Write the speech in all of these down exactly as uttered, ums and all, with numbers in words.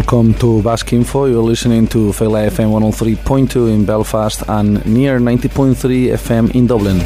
Welcome to Basque Info. You're listening to Fela F M one oh three point two in Belfast and near ninety point three F M in Dublin.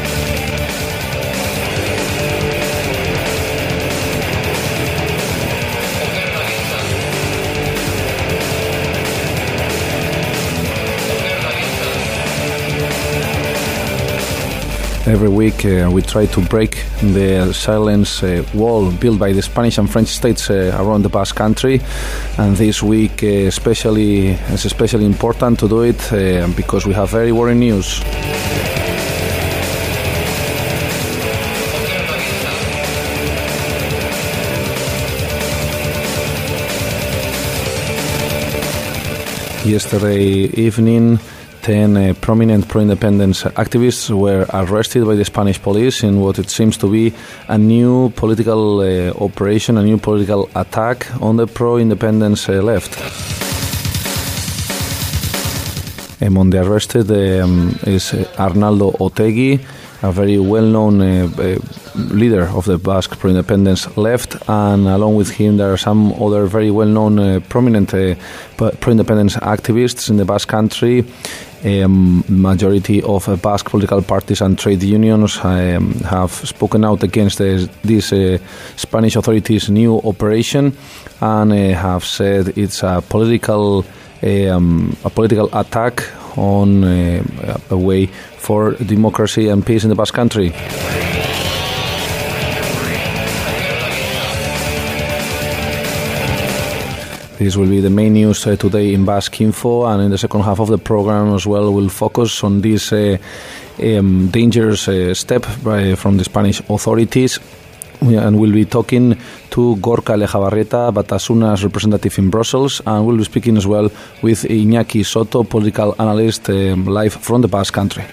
Every week uh, we try to break the silence uh, wall built by the Spanish and French states uh, around the Basque Country, and this week uh, especially it's especially important to do it uh, because we have very worrying news. Yesterday evening, ten uh, prominent pro-independence activists were arrested by the Spanish police in what it seems to be a new political uh, operation, a new political attack on the pro-independence uh, left. Among the arrested um, is Arnaldo Otegi, a very well-known uh, uh, leader of the Basque pro-independence left, and along with him there are some other very well-known uh, prominent uh, pro-independence activists in the Basque Country. Um, majority of uh, Basque political parties and trade unions um, have spoken out against uh, this uh, Spanish authorities' new operation and uh, have said it's a political um, a political attack on uh, a way for democracy and peace in the Basque Country. This will be the main news uh, today in Basque Info, and in the second half of the program as well we'll focus on this uh, um, dangerous uh, step by, from the Spanish authorities. We, and we'll be talking to Gorka Lejabarrieta, Batasuna's representative in Brussels, and we'll be speaking as well with Iñaki Soto, political analyst, um, live from the Basque Country.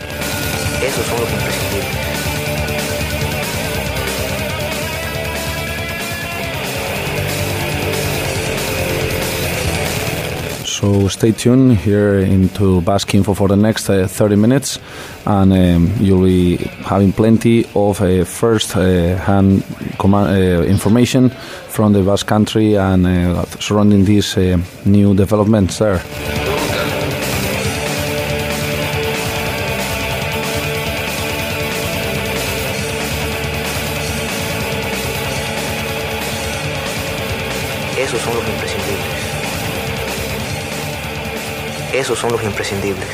So stay tuned here into Basque Info for the next uh, thirty minutes, and um, you'll be having plenty of uh, first-hand uh, command, uh, information from the Basque Country and uh, surrounding these uh, new developments there. Esos son los imprescindibles. Esos son los imprescindibles.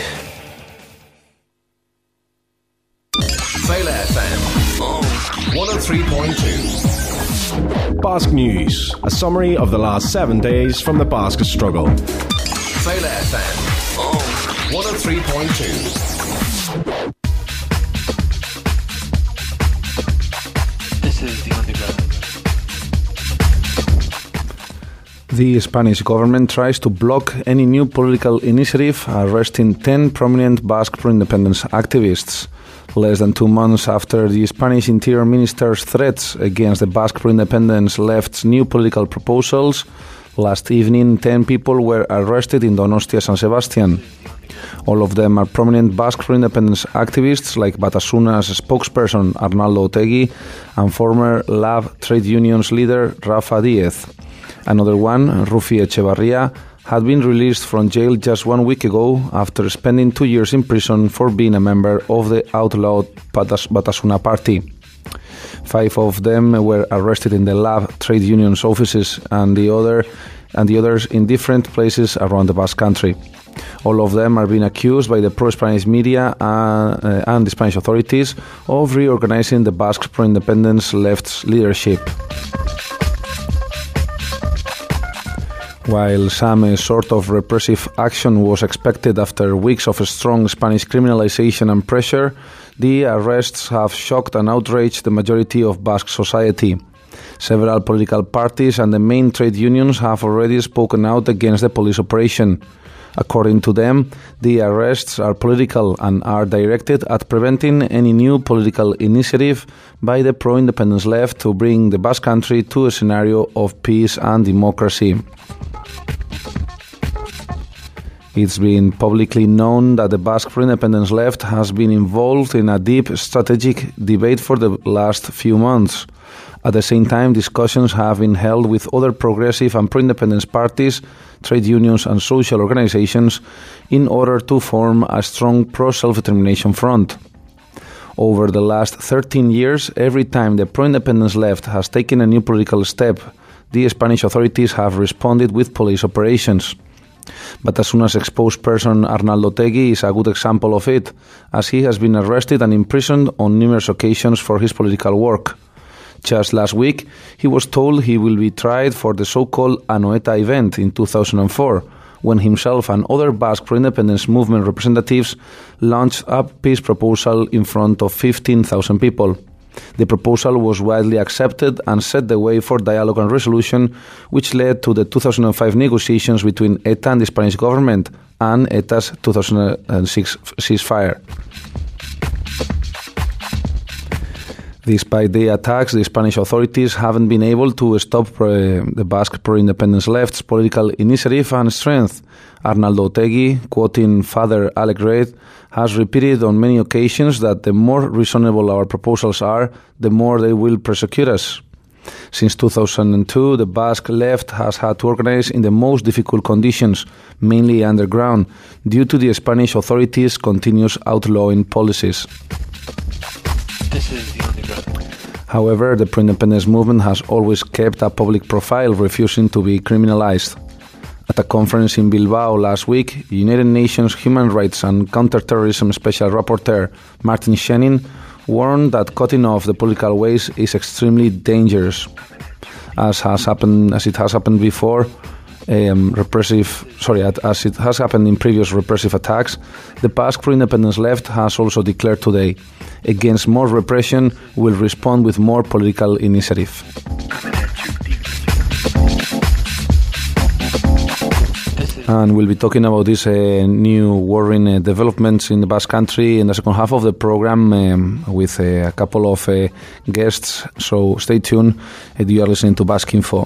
Fela F M one oh three point two. Basque News, a summary of the last seven days from the Basque struggle. Fela F M one oh three point two. This is the underground. The Spanish government tries to block any new political initiative arresting ten prominent Basque pro-independence activists. Less than two months after the Spanish Interior Minister's threats against the Basque pro-independence left's new political proposals, last evening ten people were arrested in Donostia San Sebastian. All of them are prominent Basque pro-independence activists like Batasuna's spokesperson Arnaldo Otegi and former Lab trade unions leader Rafa Díez. Another one, Rufi Echevarria, had been released from jail just one week ago after spending two years in prison for being a member of the outlawed Batasuna party. Five of them were arrested in the Lab trade unions offices and the other and the others in different places around the Basque Country. All of them are being accused by the pro-Spanish media and, uh, and the Spanish authorities of reorganizing the Basque pro-independence left's leadership. While some uh, sort of repressive action was expected after weeks of strong Spanish criminalization and pressure, the arrests have shocked and outraged the majority of Basque society. Several political parties and the main trade unions have already spoken out against the police operation. According to them, the arrests are political and are directed at preventing any new political initiative by the pro-independence left to bring the Basque Country to a scenario of peace and democracy. It's been publicly known that the Basque pro-independence left has been involved in a deep strategic debate for the last few months. At the same time, discussions have been held with other progressive and pro-independence parties, trade unions and social organizations in order to form a strong pro-self-determination front. Over the last thirteen years, every time the pro-independence left has taken a new political step, the Spanish authorities have responded with police operations. But as soon as exposed person Arnaldo Otegi is a good example of it, as he has been arrested and imprisoned on numerous occasions for his political work. Just last week, he was told he will be tried for the so-called Anoeta event in two thousand four, when himself and other Basque pro-independence movement representatives launched a peace proposal in front of fifteen thousand people. The proposal was widely accepted and set the way for dialogue and resolution, which led to the two thousand five negotiations between ETA and the Spanish government and ETA's two thousand six ceasefire. Despite the attacks, the Spanish authorities haven't been able to stop uh, the Basque pro-independence left's political initiative and strength. Arnaldo Otegi, quoting Father Alec Reid, has repeated on many occasions that the more reasonable our proposals are, the more they will persecute us. Since two thousand two, the Basque left has had to organize in the most difficult conditions, mainly underground, due to the Spanish authorities' continuous outlawing policies. This is the underground. However, the pro-independence movement has always kept a public profile, refusing to be criminalized. At a conference in Bilbao last week, United Nations Human Rights and Counterterrorism Special Rapporteur Martin Scheinin warned that cutting off the political ways is extremely dangerous. As has happened, as it has happened before, um, repressive, sorry, as it has happened in previous repressive attacks, the Basque pro-independence left has also declared today, against more repression, will respond with more political initiative. And we'll be talking about these uh, new worrying uh, developments in the Basque Country in the second half of the program um, with uh, a couple of uh, guests. So stay tuned. Uh, you are listening to Basque Info.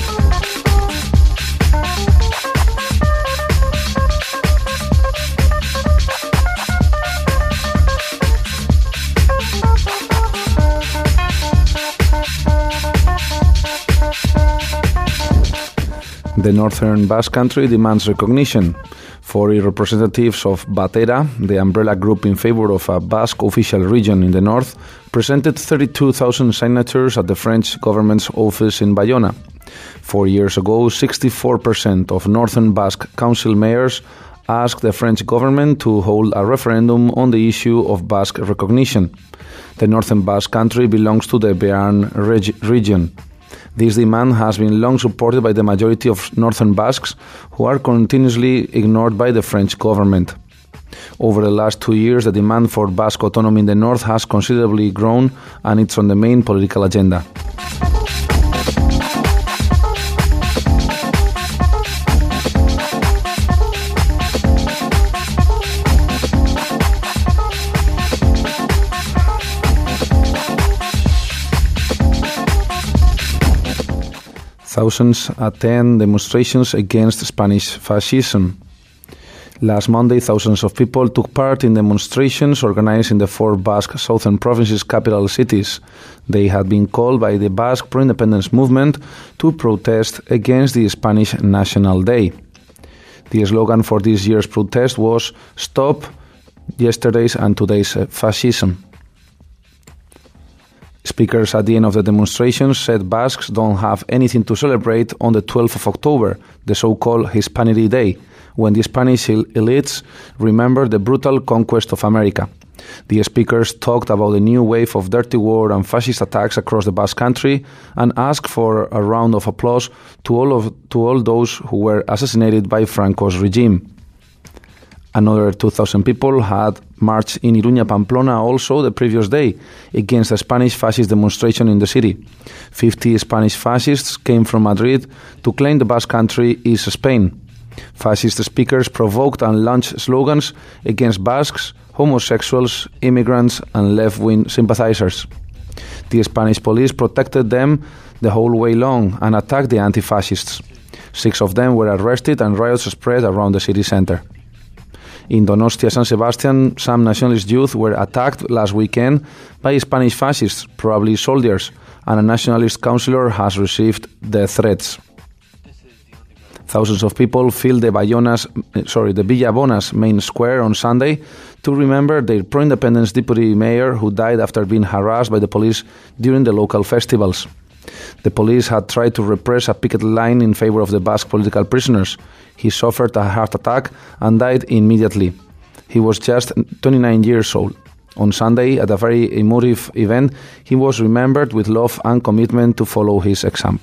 The Northern Basque Country demands recognition. Forty representatives of Batera, the umbrella group in favor of a Basque official region in the north, presented thirty-two thousand signatures at the French government's office in Bayona. Four years ago, sixty-four percent of Northern Basque council mayors asked the French government to hold a referendum on the issue of Basque recognition. The Northern Basque Country belongs to the Bearn reg- region. This demand has been long supported by the majority of Northern Basques, who are continuously ignored by the French government. Over the last two years, the demand for Basque autonomy in the north has considerably grown, and it's on the main political agenda. Thousands attend demonstrations against Spanish fascism. Last Monday, thousands of people took part in demonstrations organized in the four Basque southern provinces' capital cities. They had been called by the Basque pro-independence movement to protest against the Spanish National Day. The slogan for this year's protest was "Stop yesterday's and today's fascism." Speakers at the end of the demonstrations said Basques don't have anything to celebrate on the twelfth of October, the so-called Hispanity Day, when the Spanish elites remember the brutal conquest of America. The speakers talked about the new wave of dirty war and fascist attacks across the Basque Country and asked for a round of applause to all of to all those who were assassinated by Franco's regime. Another two thousand people had marched in Iruña, Pamplona also the previous day against a Spanish fascist demonstration in the city. fifty Spanish fascists came from Madrid to claim the Basque Country is Spain. Fascist speakers provoked and launched slogans against Basques, homosexuals, immigrants, and left-wing sympathizers. The Spanish police protected them the whole way long and attacked the anti-fascists. Six of them were arrested and riots spread around the city center. In Donostia, San Sebastian, some nationalist youth were attacked last weekend by Spanish fascists, probably soldiers, and a nationalist councillor has received death threats. Thousands of people filled the Bayonas, sorry, the Villabonas main square on Sunday to remember their pro-independence deputy mayor who died after being harassed by the police during the local festivals. The police had tried to repress a picket line in favor of the Basque political prisoners. He suffered a heart attack and died immediately. He was just twenty-nine years old. On Sunday, at a very emotive event, he was remembered with love and commitment to follow his example.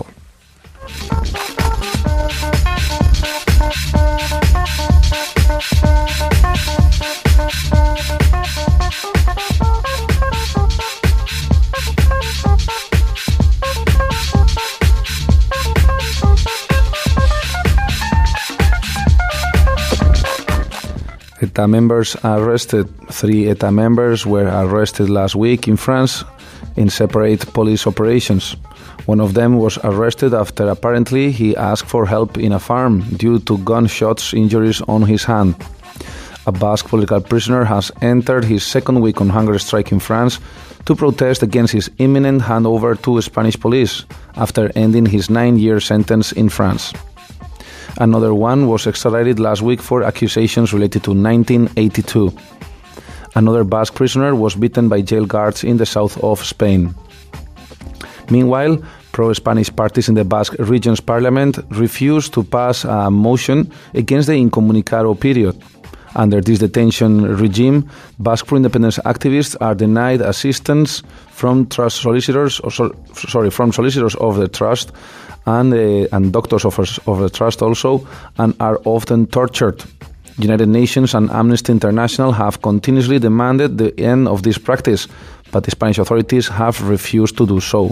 ETA members arrested. Three ETA members were arrested last week in France in separate police operations. One of them was arrested after apparently he asked for help in a farm due to gunshots injuries on his hand. A Basque political prisoner has entered his second week on hunger strike in France to protest against his imminent handover to Spanish police after ending his nine-year sentence in France. Another one was extradited last week for accusations related to nineteen eighty-two. Another Basque prisoner was beaten by jail guards in the south of Spain. Meanwhile, pro-Spanish parties in the Basque region's parliament refused to pass a motion against the Incomunicado period. Under this detention regime, Basque pro-independence activists are denied assistance from trust solicitors, or so, sorry, from solicitors of the trust and uh, and doctors of, of the trust also, and are often tortured. United Nations and Amnesty International have continuously demanded the end of this practice, but the Spanish authorities have refused to do so.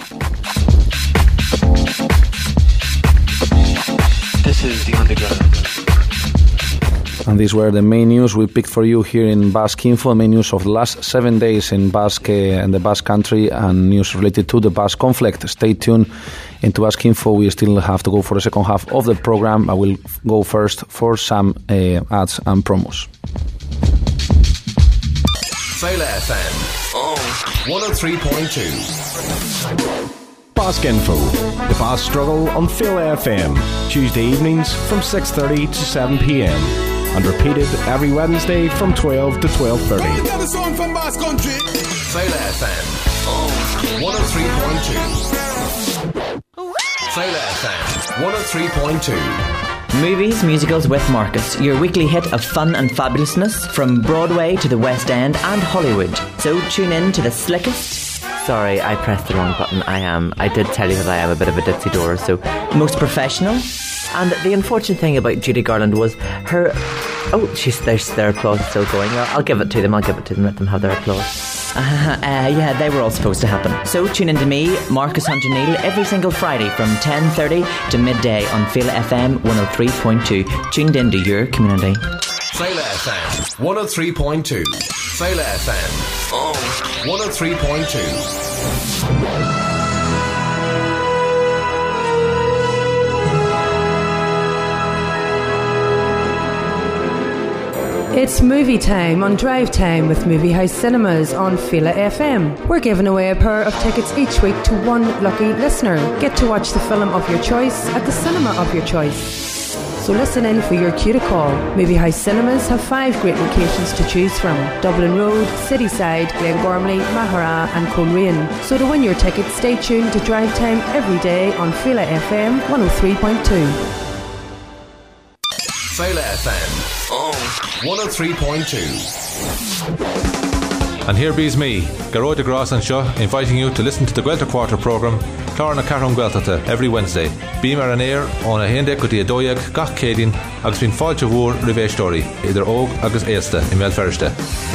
This is the underground. And these were the main news we picked for you here in Basque Info, main news of the last seven days in Basque and the Basque country, and news related to the Basque conflict. Stay tuned into Basque Info. We still have to go for the second half of the program. I will go first for some uh, ads and promos. Fail F M oh. one oh three point two. Basque Info, the Basque Struggle on Fail F M, Tuesday evenings from six thirty to seven p.m. and repeated every Wednesday from twelve to twelve thirty. Fail F M oh. one oh three point two. Fail F M one oh three point two. Movies, musicals with Marcus, your weekly hit of fun and fabulousness from Broadway to the West End and Hollywood. So tune in to the slickest... Sorry, I pressed the wrong button. I am. I did tell you that I am a bit of a ditzy door, so... most professional. And the unfortunate thing about Judy Garland was her... Oh, she's there's their applause is still going. I'll give it to them, I'll give it to them, let them have their applause. Uh, uh, yeah, they were all supposed to happen. So tune in to me, Marcus Hunter Neal, every single Friday from ten thirty to midday on Fail F M one oh three point two. Tuned in to your community. Fail F M one oh three point two. Fail F M oh. one oh three point two. It's movie time on Drive Time with Movie House Cinemas on Fila F M. We're giving away a pair of tickets each week to one lucky listener. Get to watch the film of your choice at the cinema of your choice. So listen in for your cue to call. Movie House Cinemas have five great locations to choose from: Dublin Road, Cityside, Glengormley, Mahara and Coleraine. So to win your tickets, stay tuned to Drive Time every day on Fila F M one oh three point two. Fail F M oh. one oh three point two. And here bees me, Garroy de Gras and Shaw, inviting you to listen to the Guelta Quarter programme, Clárna Carron Gueltata, every Wednesday. Bí mar an air on a hende go dí adóiag gach cédin agus bhín fáilte bhúr rivéistóri, idir óg agus éasta in Melferiste.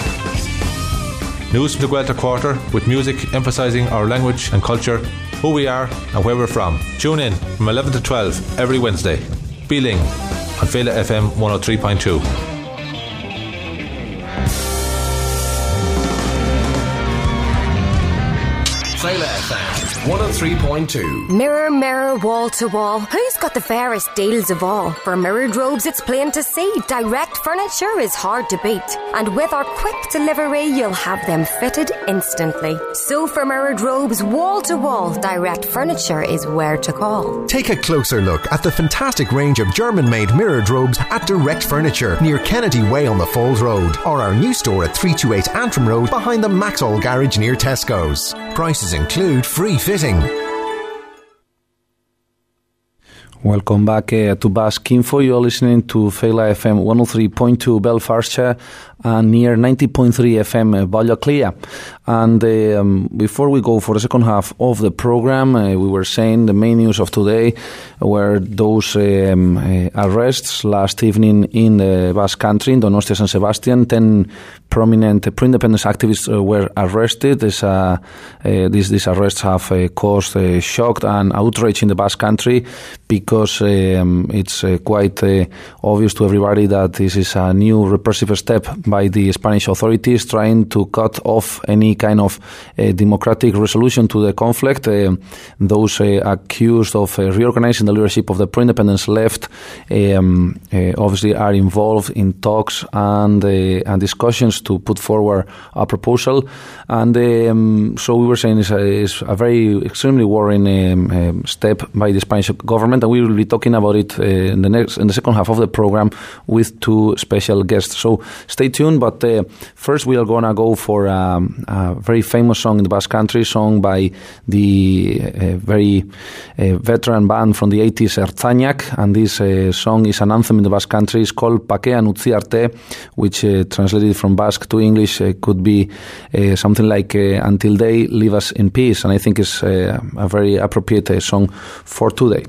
News from the Guelta Quarter with music emphasising our language and culture, who we are and where we're from. Tune in from eleven to twelve every Wednesday. Beeling on Fela F M one oh three point two. Fela F M one oh three point two. Mirror, mirror, wall to wall, who's got the fairest deals of all? For Mirrored Robes, it's plain to see, direct furniture is hard to beat. And with our quick delivery, you'll have them fitted instantly. So for Mirrored Robes, wall to wall, direct furniture is where to call. Take a closer look at the fantastic range of German-made Mirrored Robes at Direct Furniture near Kennedy Way on the Falls Road, or our new store at three twenty-eight Antrim Road behind the Maxall Garage near Tesco's. Prices include free fitting. Welcome back uh, to Basque Info. You're listening to Féile F M one oh three point two Belfastshire and near ninety point three F M uh, Ballaclia. And uh, um, before we go for the second half of the program, uh, we were saying the main news of today were those um, uh, arrests last evening in the Basque Country, in Donostia San Sebastian. Ten prominent pro-independence activists uh, were arrested. This, uh, uh, these, these arrests have uh, caused uh, shock and outrage in the Basque Country because um, it's uh, quite uh, obvious to everybody that this is a new repressive step by the Spanish authorities trying to cut off any kind of uh, democratic resolution to the conflict. Uh, those uh, accused of uh, reorganizing the leadership of the pro-independence left um, uh, obviously are involved in talks and, uh, and discussions to put forward a proposal. And um, so we were saying it's a, it's a very extremely worrying um, um, step by the Spanish government, and we will be talking about it uh, in the next in the second half of the program with two special guests. So stay tuned. But uh, first we are gonna go for um, a very famous song in the Basque Country, sung by the uh, very uh, veteran band from the eighties, Ertzainak, and this uh, song is an anthem in the Basque Country. It's called Pakean Utzi Arte, which uh, translated from Basque to English uh, could be uh, something like uh, Until They Leave Us in Peace, and I think it's uh, a very appropriate uh, song for today.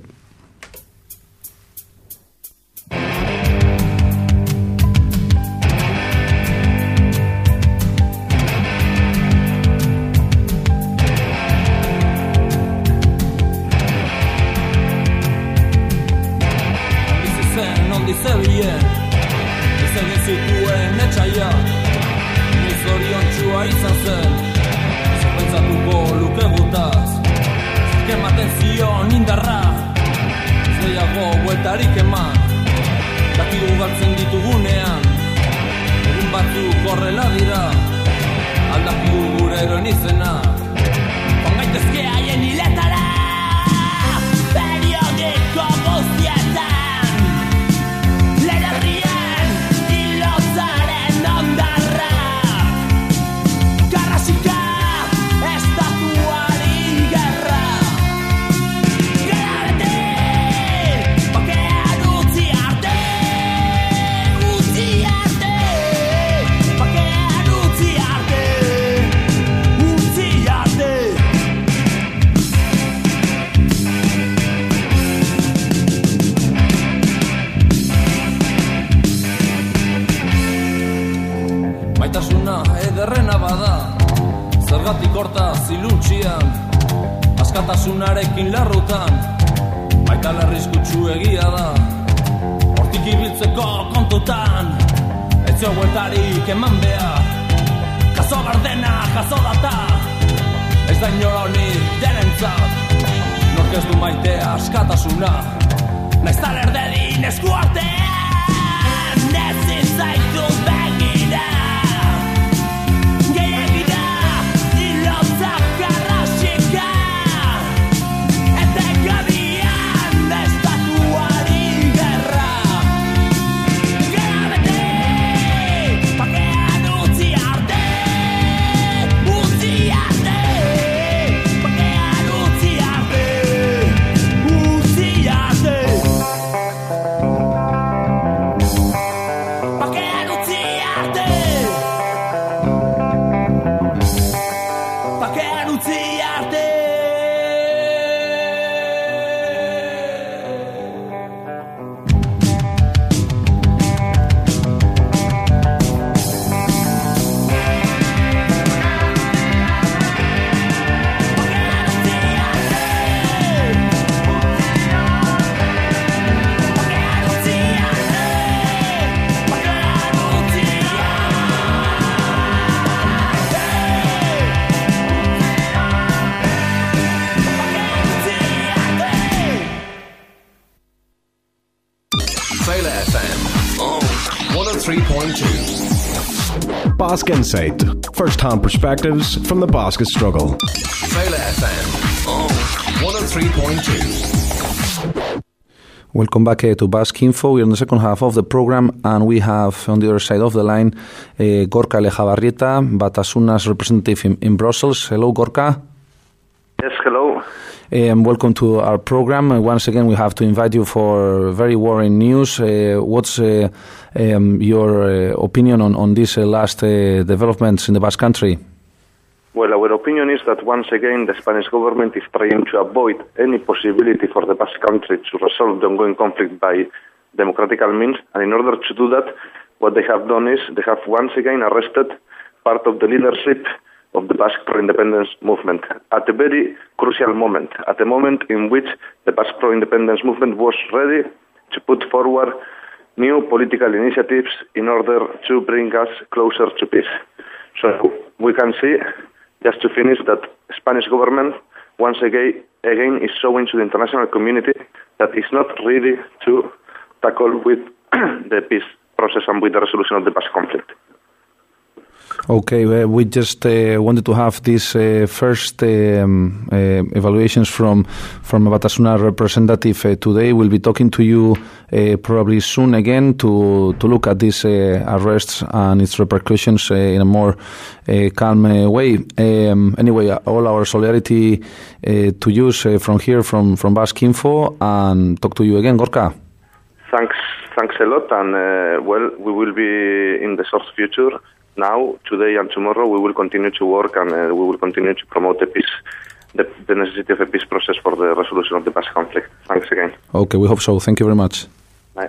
point two. Basque Insight. First-hand perspectives from the Basque struggle. Féile F M. one oh three point two. Welcome back uh, to Basque Info. We're in the second half of the program, and we have on the other side of the line uh, Gorka Lejabarrieta, Batasuna's representative in, in Brussels. Hello, Gorka. Yes, hello. Um, welcome to our program. Uh, once again, we have to invite you for very worrying news. Uh, what's uh, um, your uh, opinion on, on these uh, last uh, developments in the Basque Country? Well, our opinion is that once again the Spanish government is trying to avoid any possibility for the Basque Country to resolve the ongoing conflict by democratical means. And in order to do that, what they have done is they have once again arrested part of the leadership of the Basque pro-independence movement at a very crucial moment, at a moment in which the Basque pro-independence movement was ready to put forward new political initiatives in order to bring us closer to peace. So we can see, just to finish, that Spanish government once again, again is showing to the international community that it's not ready to tackle with the peace process and with the resolution of the Basque conflict. Okay, uh, we just uh, wanted to have these uh, first um, uh, evaluations from from a Batasuna representative uh, today. We'll be talking to you uh, probably soon again to to look at these uh, arrests and its repercussions uh, in a more uh, calm uh, way. Um, anyway, all our solidarity uh, to you uh, from here, from, from Basque Info, and talk to you again, Gorka. Thanks, thanks a lot, and uh, well, we will be in the short future. Now, today and tomorrow, we will continue to work and uh, we will continue to promote the peace, the, the necessity of a peace process for the resolution of the Basque conflict. Thanks again. Okay, we hope so. Thank you very much. Bye.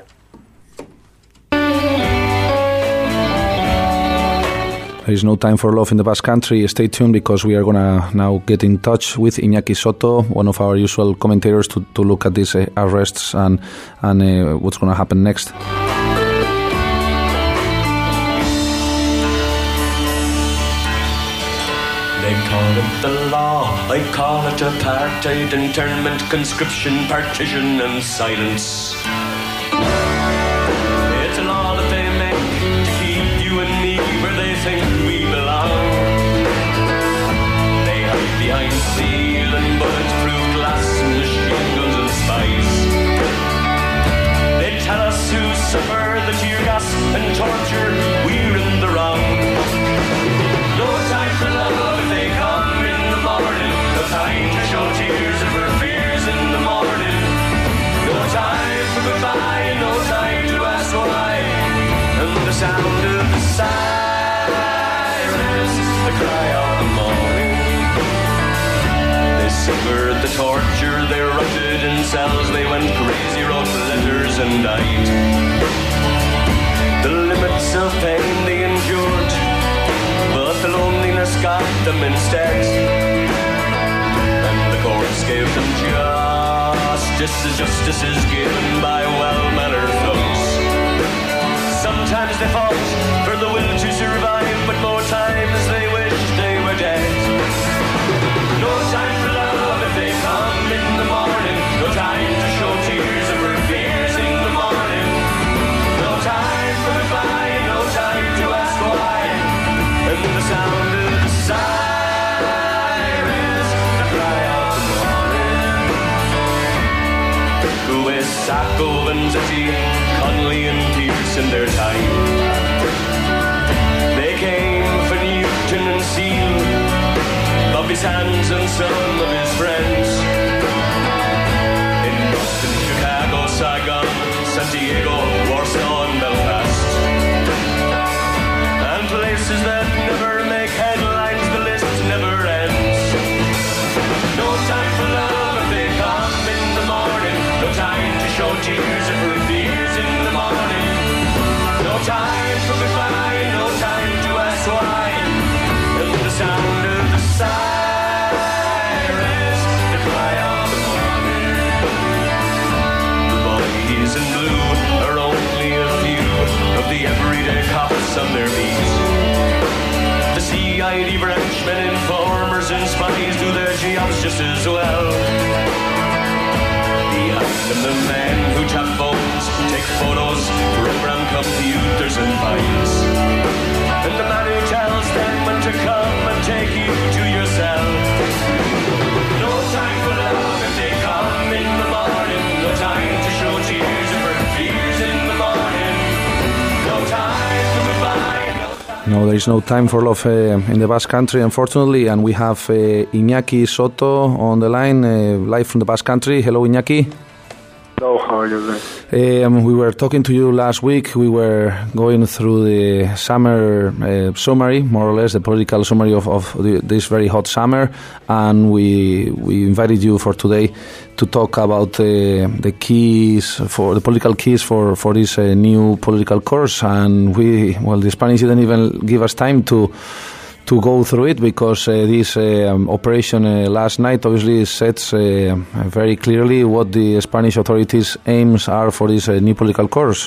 There is no time for love in the Basque Country. Stay tuned, because we are going to now get in touch with Iñaki Soto, one of our usual commentators, to, to look at these uh, arrests and, and uh, what's going to happen next. They call it the law, I call it apartheid, internment, conscription, partition and silence. It's a law that they make to keep you and me where they think we belong. They hide behind steel and bulletproof glass and machine guns and spies. They tell us who suffer the tear gas and torture, we're in the wrong. No time for love if they come in the morning. No time to show tears if we're fears in the morning. No time for goodbye, no time to ask why. And the sound of the sirens, the cry of the morning. They suffered the torture, they rotted in cells, they went crazy, wrote letters and died. The limits of pain they endured, but the loneliness got them instead. And the courts gave them justice as justice is given by well-mannered thugs. Sometimes they fought for the will to survive, but more times they wished they were dead. No time for love if they come in the morning. No time to show tears if we're fears in the morning. No time for goodbye, no time to ask why. And the sound of the sirens, the cry of the morning. Who is Sacco, Vanzetti, Connolly and Pierce in their time? They came for Newton and Seal, Bobby Sands and some of his friends. In Boston, Chicago, Saigon, Santiago, Warsaw and Belfast. And places that never make headlines, the list never ends. No time for love if they come in the morning. No time to show tears if we're fears in the morning. No time for goodbye, no time to ask why. And the sound of the sirens, the cry of the morning. The boys in blue are only a few of the everyday cops on their beat. The C I D branchmen, informers and spies do their jobs just as well. Behind them the men who tap phones, take take photos, program computers and bikes. And the man who tells them when to come and take you to yourself. No time for love if they come in the morning. No time to show tears if her fears in the morning. No time for goodbye. No, there is no time for love uh, in the Basque Country, unfortunately, and we have uh, Iñaki Soto on the line, uh, live from the Basque Country. Hello, Iñaki. Hello, how are you doing? Um, we were talking to you last week. We were going through the summer uh, summary, more or less, the political summary of, of the, this very hot summer, and we we invited you for today to talk about uh, the keys for the political keys for for this uh, new political course. And we, well, the Spanish didn't even give us time to. to go through it, because uh, this uh, um, operation uh, last night obviously sets uh, very clearly what the Spanish authorities' aims are for this uh, new political course.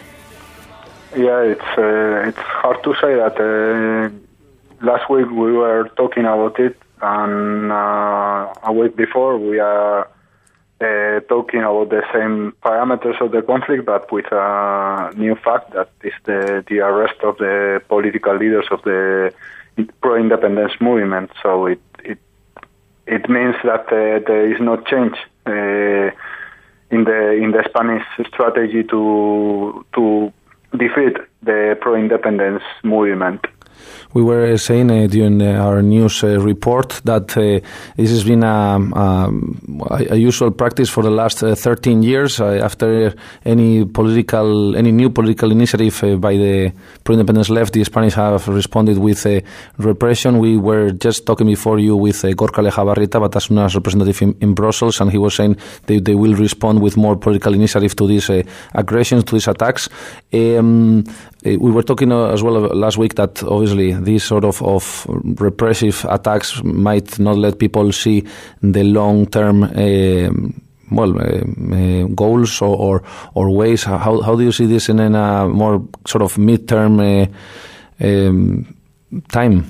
Yeah, it's uh, it's hard to say that. Uh, last week we were talking about it, and uh, a week before we are uh, talking about the same parameters of the conflict, but with a new fact, that is the, the arrest of the political leaders of the pro-independence movement. So it it it means that uh, there is no change uh, in the in the Spanish strategy to to defeat the pro-independence movement. We were saying uh, during uh, our news uh, report that uh, this has been a, a, a usual practice for the last uh, thirteen years. Uh, after any political, any new political initiative uh, by the pro-independence left, the Spanish have responded with uh, repression. We were just talking before you with uh, Gorka Lejabarrieta, Batasuna's representative in, in Brussels, and he was saying they, they will respond with more political initiative to these uh, aggressions, to these attacks. Um, we were talking uh, as well last week that obviously these sort of, of repressive attacks might not let people see the long-term uh, well uh, uh, goals or, or or ways. How how do you see this in, in a more sort of mid-term uh, um, time?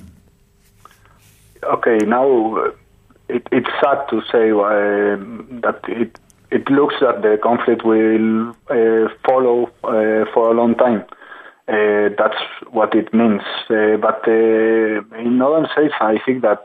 Okay, now it, it's sad to say uh, that it it looks that the conflict will uh, follow uh, for a long time. Uh, that's what it means. Uh, but uh, in other sense, I think that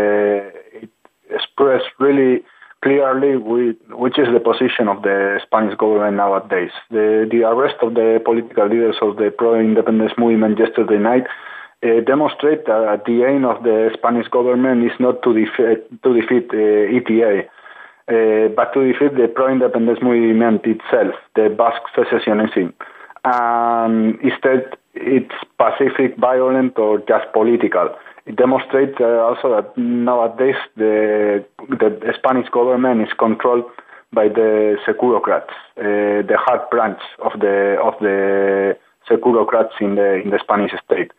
uh, it expressed really clearly with, which is the position of the Spanish government nowadays. The, the arrest of the political leaders of the pro-independence movement yesterday night uh, demonstrate that the aim of the Spanish government is not to defeat, to defeat uh, E T A, uh, but to defeat the pro-independence movement itself, the Basque secessionism. And instead, it's pacific, violent, or just political. It demonstrates uh, also that nowadays the, the Spanish government is controlled by the Securocrats, uh, the hard branch of the of the Securocrats in the in the Spanish state.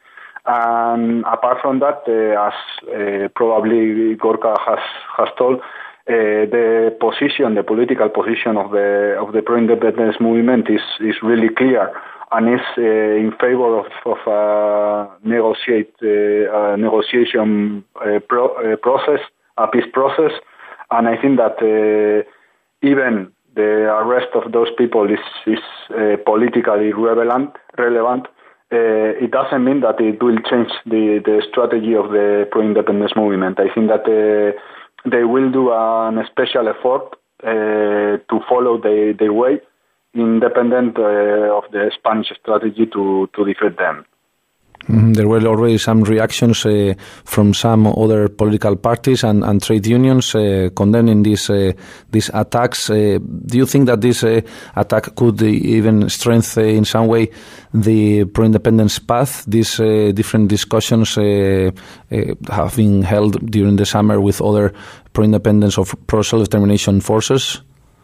And apart from that, uh, as uh, probably Gorka has has told, Uh, the position, the political position of the of the pro-independence movement is is really clear, and is uh, in favor of of a negotiate uh, a negotiation uh, pro, uh, process, a peace process, and I think that uh, even the arrest of those people is is uh, politically relevant. Relevant. Uh, it doesn't mean that it will change the the strategy of the pro-independence movement. I think that. Uh, They will do an special effort uh, to follow the, their way, independent uh, of the Spanish strategy to, to defeat them. Mm-hmm. There were already some reactions uh, from some other political parties and, and trade unions uh, condemning these uh, these attacks. Uh, do you think that this uh, attack could uh, even strengthen uh, in some way the pro-independence path? These uh, different discussions uh, uh, have been held during the summer with other pro-independence or pro-self-determination forces?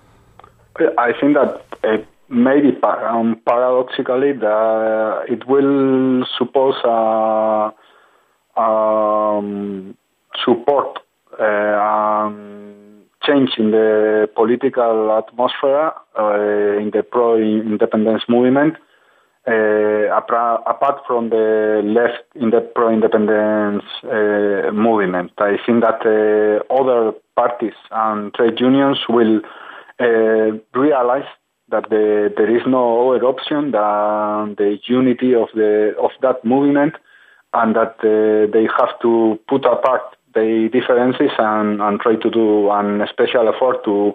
I think that uh, maybe um, paradoxically that it will suppose a um, support uh, um, change in the political atmosphere uh, in the pro-independence movement. Uh, apart from the left in the pro-independence uh, movement, I think that uh, other parties and trade unions will uh, realize that the, there is no other option than the unity of the of that movement, and that uh, they have to put apart the differences and, and try to do an special effort to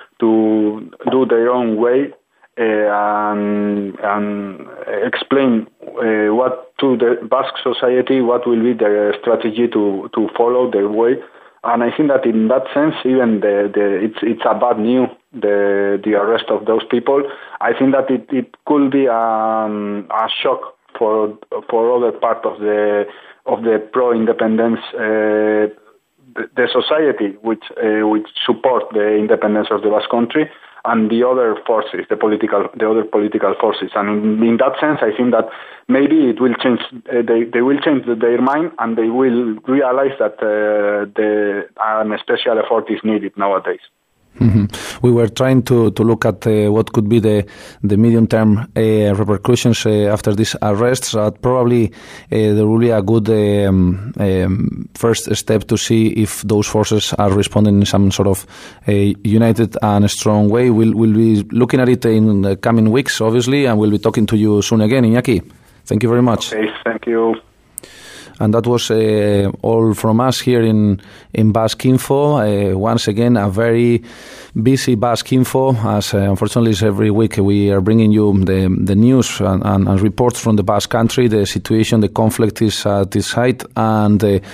to do their own way uh, and, and explain uh, what to the Basque society, what will be their strategy to, to follow their way. And I think that in that sense, even the, the it's it's a bad news, the the arrest of those people. I think that it, it could be um, a shock for for other part of the of the pro-independence uh, the, the society which uh, which support the independence of the Basque Country, and the other forces, the political the other political forces. And in, in that sense, I think that maybe it will change. Uh, they they will change their mind, and they will realize that uh, the an special effort is needed nowadays. Mm-hmm. We were trying to, to look at uh, what could be the the medium term uh, repercussions uh, after these arrests. Uh, probably uh, there will be a good um, um, first step to see if those forces are responding in some sort of a united and strong way. We'll, we'll be looking at it in the coming weeks, obviously, and we'll be talking to you soon again. Iñaki, thank you very much. Okay, thank you. And that was uh, all from us here in, in Basque Info. Uh, once again, a very busy Basque Info, as uh, unfortunately is every week we are bringing you the, the news and, and, and reports from the Basque Country. The situation, the conflict is at its height, and uh,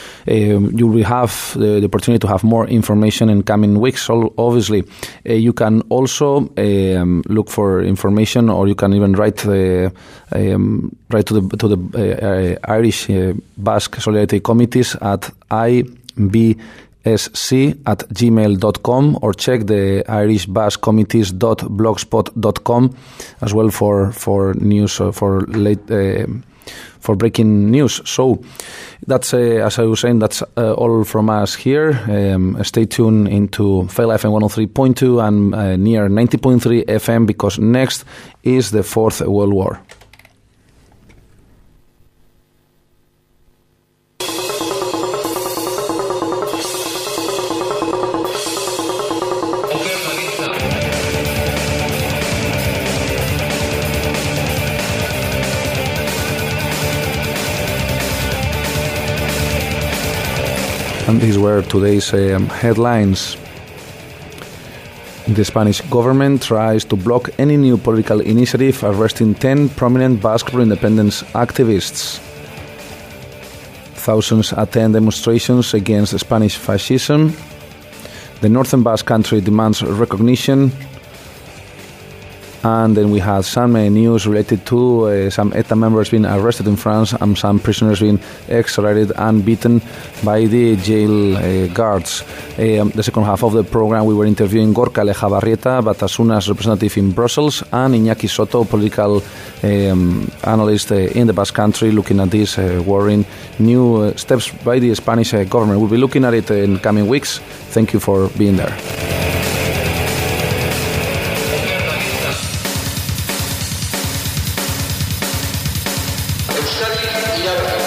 Uh, you will have the, the opportunity to have more information in coming weeks. Obviously, uh, you can also um, look for information, or you can even write uh, um, write to the to the uh, Irish uh, Basque Solidarity Committees at I B S C at gmail dot com, or check the Irish Basque Committees dot blogspot dot com as well for for news uh, for late. Uh, for breaking news. So that's, uh, as I was saying, that's uh, all from us here. Um, stay tuned into Fail F M one oh three point two and uh, near ninety point three F M, because next is the Fourth World War. And these were today's um, headlines. The Spanish government tries to block any new political initiative arresting ten prominent Basque pro-independence activists. Thousands attend demonstrations against Spanish fascism. The Northern Basque Country demands recognition. And then we had some uh, news related to uh, some ETA members being arrested in France and some prisoners being extradited and beaten by the jail uh, guards. Um, the second half of the program, we were interviewing Gorka Lejabarrieta, but as soon as representative in Brussels, and Iñaki Soto, political um, analyst uh, in the Basque Country, looking at these uh, worrying new uh, steps by the Spanish uh, government. We'll be looking at it in coming weeks. Thank you for being there. Euskadi irabazi.